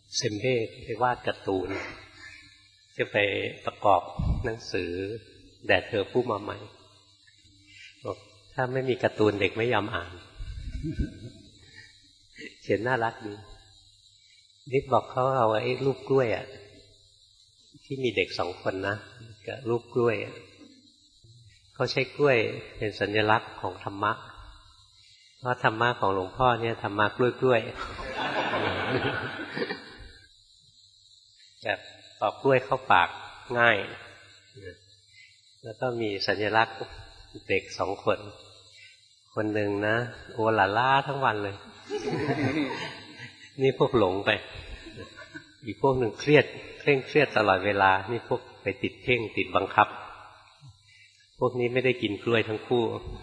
เซมเบ้ไปวาดการ์ตูนจะไปประกอบหนังสือแด่เธอผู้มาใหม่บอกถ้าไม่มีการ์ตูนเด็กไม่ยอมอ่านเขียนน่ารักดีนิดบอกเขาเอาไอ้ลูกกล้วยอ่ะที่มีเด็ก2 คนนะกับลูกกล้วยเขาใช้กล้วยเป็นสัญลักษณ์ของธรรมะเพราะธรรมะของหลวงพ่อเนี่ยธรรมะกล้วยแบบปอกกล้วยเข้าปากง่ายแล้วก็มีสัญลักษณ์เด็ก2 คนคนหนึ่งนะโอลาล่าทั้งวันเลยนี่พวกหลงไปอีกพวกหนึ่งเคร่งเครียดตลอดเวลานี่พวกไปติดเพ่งติดบังคับพวกนี้ไม่ได้กินกล้วยทั้งคู่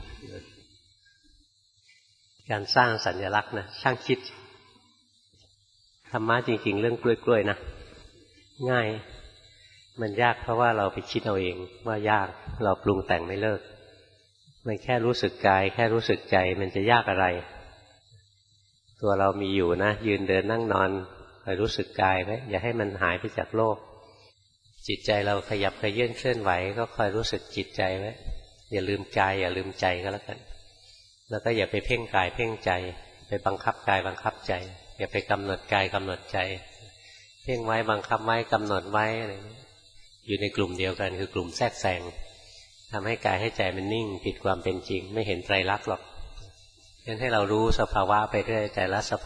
การสร้างสัญลักษณ์นะช่างคิดธรรมะจริงๆเรื่องกล้วยๆนะง่ายมันยากเพราะว่าเราไปคิดเอาเองว่ายากเราปรุงแต่งไม่เลิกมันแค่รู้สึกกายแค่รู้สึกใจมันจะยากอะไรตัวเรามีอยู่นะยืนเดินนั่งนอนคอยรู้สึกกายไว้อย่าให้มันหายไปจากโลกจิตใจเราขยับขยื่นเคลื่อนไหวก็คอยรู้สึกจิตใจไว้อย่าลืมกายอย่าลืมใจก็แล้วกันแล้วก็อย่าไปเพ่งกายเพ่งใจไปบังคับกายบังคับใจอย่าไปกำหนดกายกำหนดใจเพ่งไว้บังคับไว้กำหนดไว้อะไรอยู่ในกลุ่มเดียวกันคือกลุ่มแทรกแซงทำให้กายให้ใจมันนิ่งผิดความเป็นจริงไม่เห็นไตรลักษณ์หรอกงั้นให้เรารู้สภาวะไปเรื่อยแต่ละส